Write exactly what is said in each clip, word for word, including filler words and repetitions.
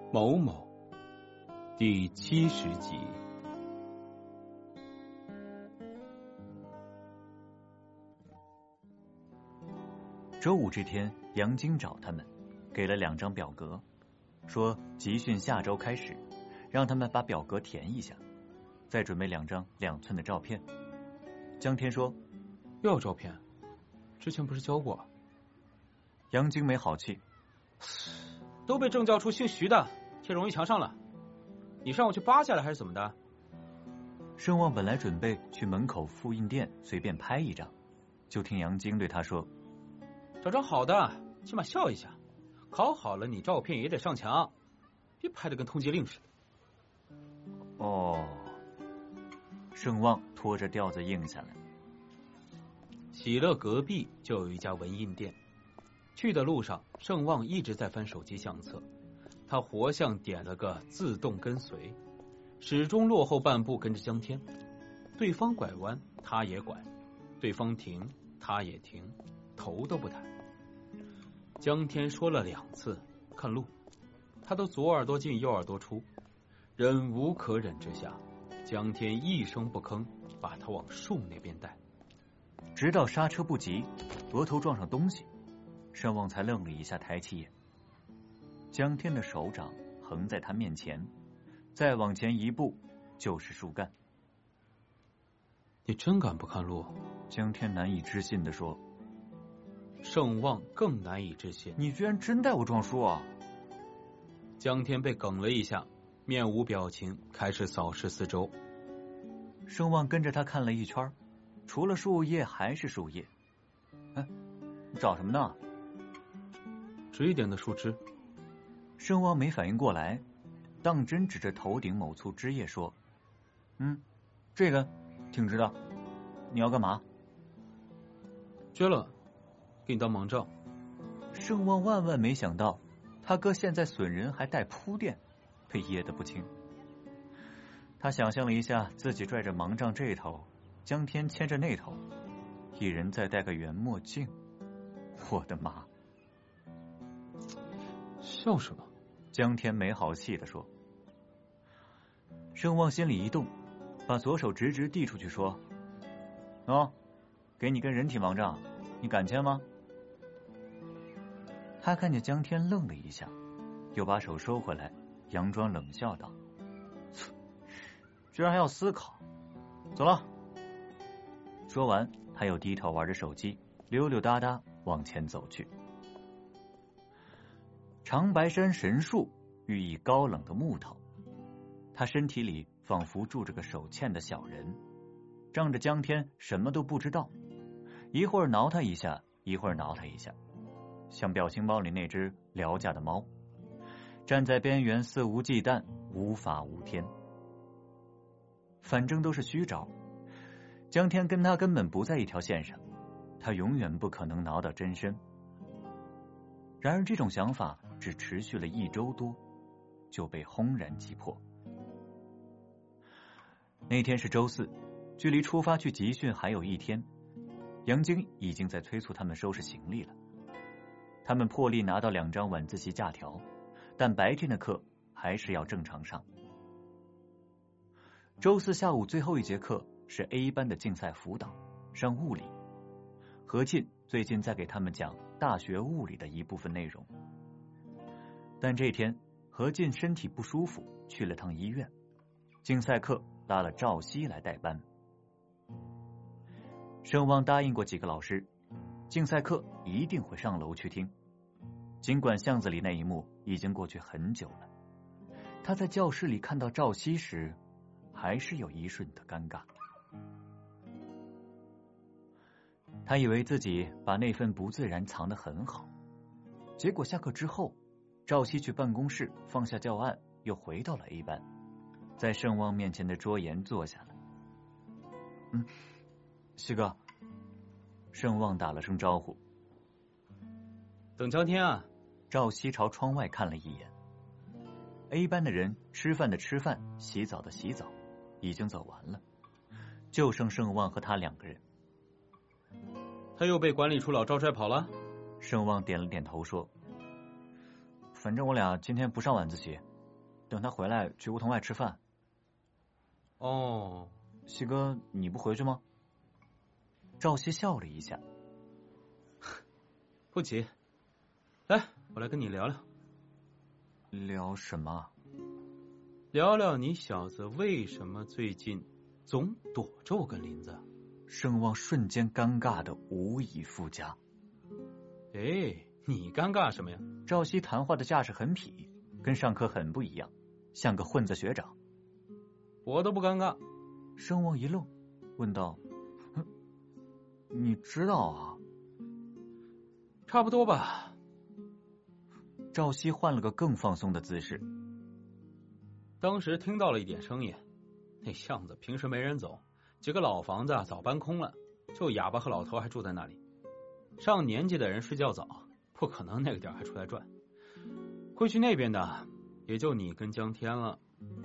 某某第七十集。 周五这天，杨晶找他们，给了两张表格，说集训下周开始，让他们把表格填一下，再准备两张两寸的照片。江天说：“ 又要照片？之前不是教过？” 杨晶没好气：“ 都被政教处姓徐的贴荣誉墙上了，你是让我去扒下来还是怎么的？” 盛旺本来准备去门口复印店随便拍一张，就听杨晶对他说：“ 找张好的，起码笑一下。考好了，你照片也得上墙，别拍的跟通缉令似的。” 哦，盛旺拖着调子应下来。 喜乐隔壁就有一家文印店，去的路上，盛旺一直在翻手机相册，他活像点了个自动跟随，始终落后半步跟着江天。对方拐弯，他也拐；对方停，他也停，头都不抬。江天说了两次看路，他都左耳朵进右耳朵出，忍无可忍之下，江天一声不吭把他往树那边带， 直到刹车不及，额头撞上东西，盛旺才愣了一下，抬起眼。江天的手掌横在他面前，再往前一步就是树干。 你真敢不看路？ 江天难以置信地说。 盛旺更难以置信， 你居然真带我撞树啊！ 江天被梗了一下，面无表情，开始扫视四周。 盛旺跟着他看了一圈，除了树叶还是树叶。哎，你找什么呢？ 直一点的树枝。 盛旺没反应过来，当真指着头顶某簇枝叶说：“嗯，这个挺直的，你要干嘛？” 撅了，给你当盲杖。 盛旺万万没想到，他哥现在损人还带铺垫，被噎得不轻。他想象了一下，自己拽着盲杖这头，江天牵着那头，一人再戴个圆墨镜。我的妈！ 笑什么？ 江天没好气地说。盛旺心里一动，把左手直直递出去说：“哦，给你根人体盲杖，你敢牵吗？”他看见江天愣了一下，又把手收回来，佯装冷笑道：“居然还要思考，走了。”说完，他又低头玩着手机，溜溜达达往前走去。长白山神树寓意高冷的木头，他身体里仿佛住着个手欠的小人，仗着江天什么都不知道，一会儿挠他一下，一会儿挠他一下，像表情包里那只撩架的猫，站在边缘肆无忌惮，无法无天。反正都是虚招，江天跟他根本不在一条线上，他永远不可能挠到真身。然而这种想法只持续了一周多，就被轰然击破。那天是周四，距离出发去集训还有一天，杨晶已经在催促他们收拾行李了。他们破例拿到两张晚自习假条，但白天的课还是要正常上。周四下午最后一节课是 A 班的竞赛辅导，上物理。何进最近在给他们讲大学物理的一部分内容，但这天何进身体不舒服，去了趟医院。竞赛课拉了赵熙来代班。盛旺答应过几个老师，竞赛课一定会上楼去听。尽管巷子里那一幕已经过去很久了，他在教室里看到赵熙时，还是有一瞬的尴尬。他以为自己把那份不自然藏得很好，结果下课之后，赵熙去办公室放下教案，又回到了 A 班，在盛旺面前的桌沿坐下了。嗯，西哥。盛旺打了声招呼。 等江天啊。 赵熙朝窗外看了一眼。A 班的人吃饭的吃饭，洗澡的洗澡，已经走完了，就剩盛旺和他两个人。 他又被管理处老赵拽跑了？ 盛旺点了点头说：“反正我俩今天不上晚自习， 等他回来去梧桐外吃饭。 哦， 西哥，你不回去吗？赵熙笑了一下， 不急，来，我来跟你聊聊。 聊什么？ 聊聊你小子为什么最近总躲着我跟林子。 盛望瞬间尴尬的无以复加。 哎，你尴尬什么呀？ 赵熙谈话的架势很痞，跟上课很不一样，像个混子学长。 我都不尴尬。 盛望一愣，问道：“你知道啊？” 差不多吧。 赵熙换了个更放松的姿势。 当时听到了一点声音，那巷子平时没人走，几个老房子早搬空了，就哑巴和老头还住在那里。上年纪的人睡觉早，不可能那个点还出来转。会去那边的也就你跟江天了。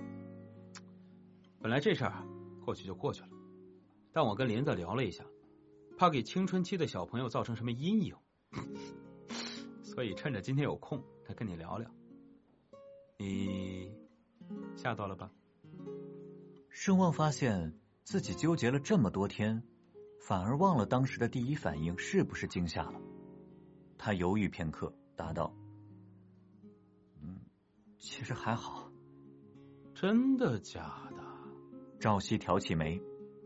本来这事儿过去就过去了，但我跟林子聊了一下，怕给青春期的小朋友造成什么阴影，所以趁着今天有空再跟你聊聊。你吓到了吧？ 盛望发现自己纠结了这么多天，反而忘了当时的第一反应是不是惊吓了。他犹豫片刻，答道：“嗯，其实还好。” 真的假的？ 赵熙挑起眉：“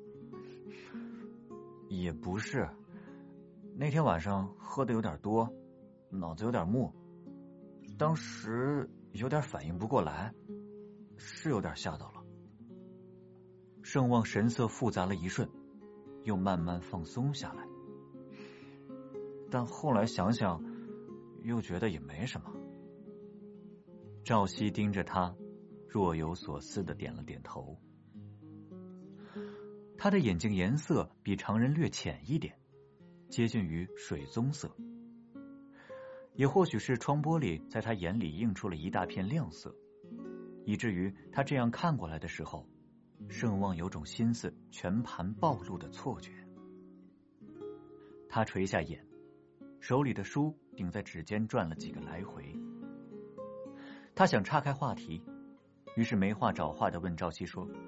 也不是，那天晚上喝的有点多，脑子有点木，当时有点反应不过来，是有点吓到了。”盛望神色复杂了一瞬，又慢慢放松下来，但后来想想又觉得也没什么。赵熙盯着他，若有所思的点了点头。他的眼睛颜色比常人略浅一点，接近于水棕色，也或许是窗玻璃在他眼里映出了一大片亮色，以至于他这样看过来的时候，盛望有种心思全盘暴露的错觉。他垂下眼，手里的书顶在指尖转了几个来回。他想岔开话题，于是没话找话的问赵熙说：“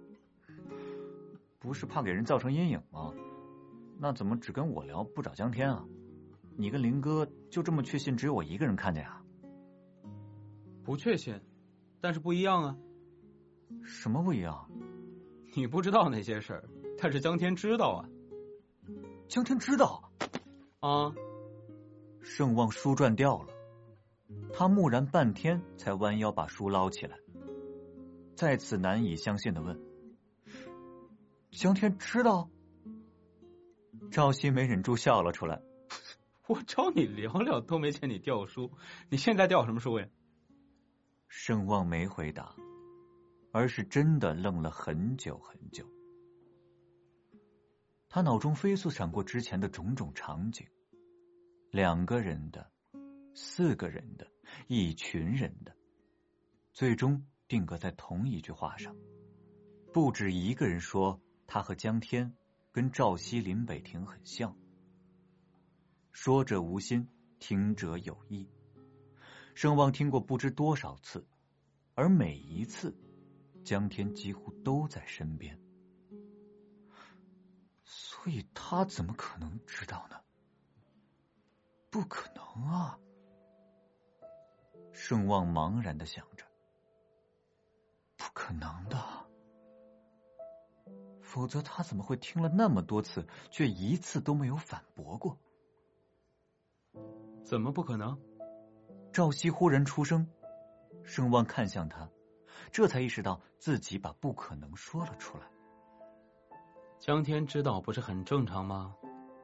不是怕给人造成阴影吗？那怎么只跟我聊，不找江天啊？你跟林哥就这么确信只有我一个人看见啊？”“ 不确信，但是不一样啊。”“ 什么不一样？”“ 你不知道那些事儿，但是江天知道啊。”“ 江天知道？”“ 啊。” 盛望书转掉了，他木然半天才弯腰把书捞起来，再次难以相信的问：“江天知道？”赵熙没忍住笑了出来：“ 我找你聊聊都没见你掉书，你现在掉什么书呀？” 盛望没回答，而是真的愣了很久很久。他脑中飞速闪过之前的种种场景，两个人的，四个人的，一群人的，最终定格在同一句话上。不止一个人说他和江天跟赵熙、林北亭很像。说者无心，听者有意。盛望听过不知多少次，而每一次江天几乎都在身边，所以他怎么可能知道呢？不可能啊！盛望茫然的想着，不可能的，否则他怎么会听了那么多次，却一次都没有反驳过？ 怎么不可能？ 赵熙忽然出声，盛望看向他，这才意识到自己把不可能说了出来。 江天知道不是很正常吗？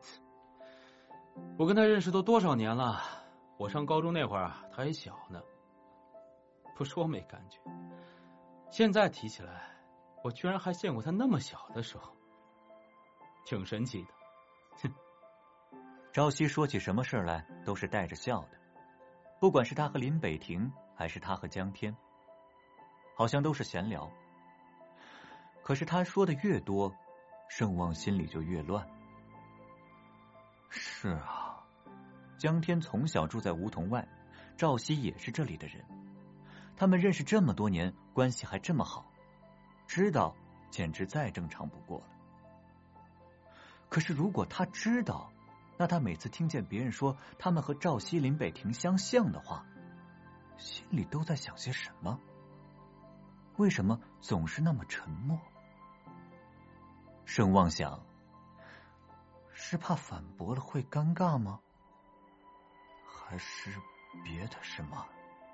我跟他认识都多少年了，我上高中那会儿啊，他还小呢。不说没感觉，现在提起来，我居然还见过他那么小的时候，挺神奇的。哼。 赵熙说起什么事来都是带着笑的，不管是他和林北亭，还是他和江天，好像都是闲聊。可是他说的越多，盛望心里就越乱。是啊，江天从小住在梧桐外，赵熙也是这里的人， 他们认识这么多年，关系还这么好，知道简直再正常不过了。可是如果他知道，那他每次听见别人说他们和赵熙、林北亭相像的话，心里都在想些什么？为什么总是那么沉默？盛望想，是怕反驳了会尴尬吗？还是别的什么？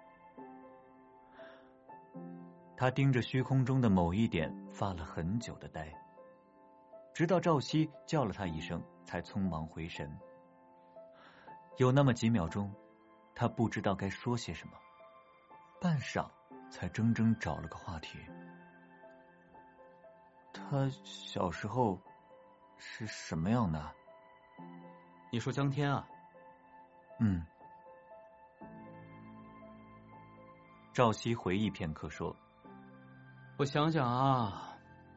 他盯着虚空中的某一点发了很久的呆，直到赵熙叫了他一声，才匆忙回神。有那么几秒钟，他不知道该说些什么，半晌才怔怔找了个话题。他小时候是什么样的？ 你说江天啊？ 嗯。赵熙回忆片刻说， 我想想啊，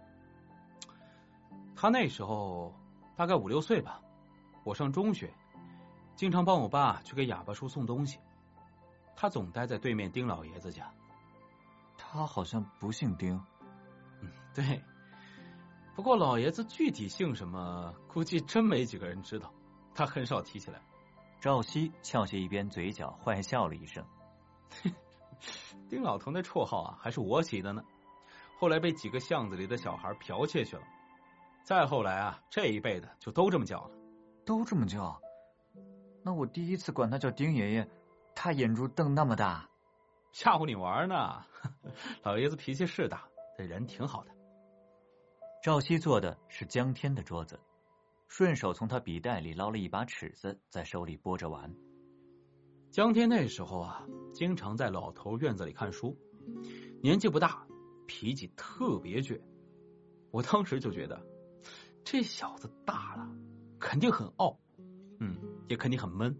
他那时候大概五六岁吧，我上中学，经常帮我爸去给哑巴叔送东西。他总待在对面丁老爷子家。 他好像不姓丁。 嗯，对。不过老爷子具体姓什么，估计真没几个人知道，他很少提起来。 赵熙翘起一边嘴角，坏笑了一声。 丁老头那绰号啊，还是我起的呢。后来被几个巷子里的小孩剽窃去了，再后来啊，这一辈的就都这么叫了。 都这么叫？那我第一次管他叫丁爷爷，他眼珠瞪那么大。 吓唬你玩呢。老爷子脾气是大，这人挺好的。 赵熙坐的是江天的桌子，顺手从他笔袋里捞了一把尺子，在手里拨着玩。 江天那时候啊，经常在老头院子里看书，年纪不大，脾气特别倔。我当时就觉得，这小子大了，肯定很傲，嗯，也肯定很闷。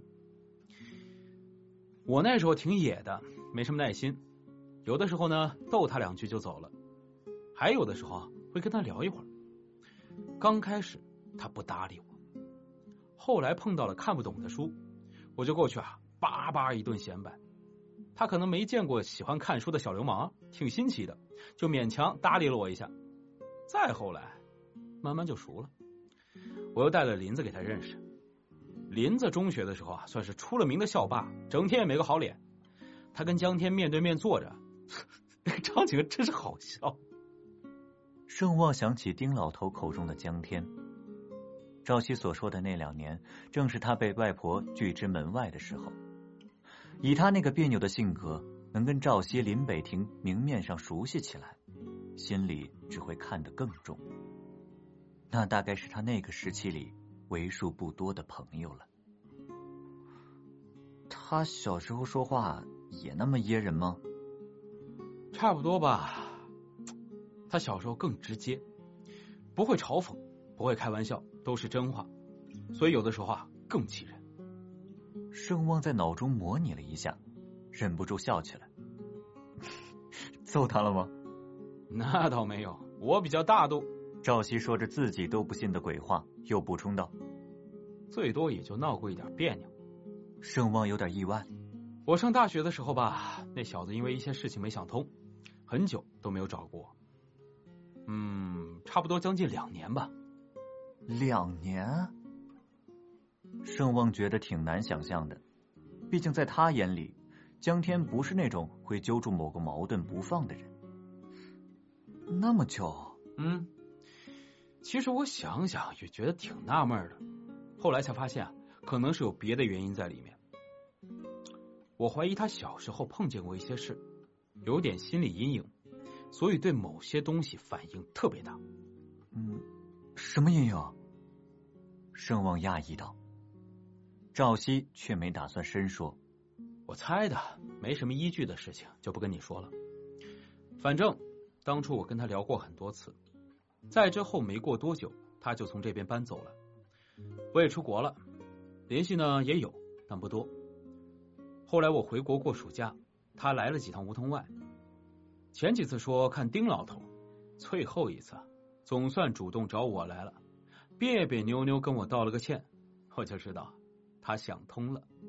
我那时候挺野的，没什么耐心，有的时候呢逗他两句就走了，还有的时候啊会跟他聊一会儿。刚开始他不搭理我，后来碰到了看不懂的书，我就过去啊叭叭一顿显摆。他可能没见过喜欢看书的小流氓，挺新奇的，就勉强搭理了我一下。再后来慢慢就熟了，我又带了林子给他认识。林子中学的时候啊，算是出了名的校霸，整天也没个好脸。他跟江天面对面坐着，那个场景真是好笑。 盛望想起丁老头口中的江天，赵熙所说的那两年，正是他被外婆拒之门外的时候。以他那个别扭的性格，能跟赵熙、林北亭明面上熟悉起来，心里只会看得更重。那大概是他那个时期里为数不多的朋友了。他小时候说话也那么噎人吗？ 差不多吧。他小时候更直接，不会嘲讽，不会开玩笑，都是真话，所以有的时候啊更气人。 盛望在脑中模拟了一下，忍不住笑起来。揍他了吗？ 那倒没有，我比较大度。 赵熙说着自己都不信的鬼话，又补充道， 最多也就闹过一点别扭。 盛望有点意外。 我上大学的时候吧，那小子因为一些事情没想通，很久都没有找过我。嗯，差不多将近两年吧。 两年？盛望觉得挺难想象的，毕竟在他眼里，江天不是那种会揪住某个矛盾不放的人。那么久？ 嗯，其实我想想也觉得挺纳闷的，后来才发现啊，可能是有别的原因在里面。我怀疑他小时候碰见过一些事，有点心理阴影，所以对某些东西反应特别大。 嗯，什么阴影？盛望讶异道。赵熙却没打算深说。 我猜的，没什么依据的事情就不跟你说了。反正当初我跟他聊过很多次，在之后没过多久，他就从这边搬走了。我也出国了，联系呢也有，但不多。后来我回国过暑假，他来了几趟梧桐外。前几次说看丁老头，最后一次总算主动找我来了，别别扭扭跟我道了个歉，我就知道他想通了。